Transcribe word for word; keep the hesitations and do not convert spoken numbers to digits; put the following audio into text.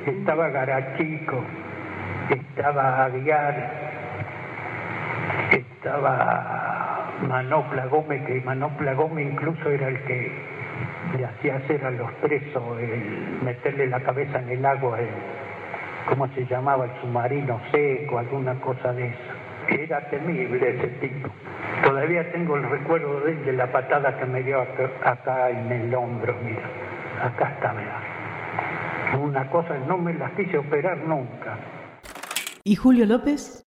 estaba Garachico, estaba Aguiar, estaba Manopla Gómez, que Manopla Gómez incluso era el que le hacía hacer a los presos, el meterle la cabeza en el agua, el, ¿cómo se llamaba? El submarino seco, alguna cosa de esa. Era temible ese tipo. Todavía tengo el recuerdo de él, de la patada que me dio acá, acá en el hombro, mira. Acá está, mira. Una cosa, no me la quise operar nunca. ¿Y Julio López?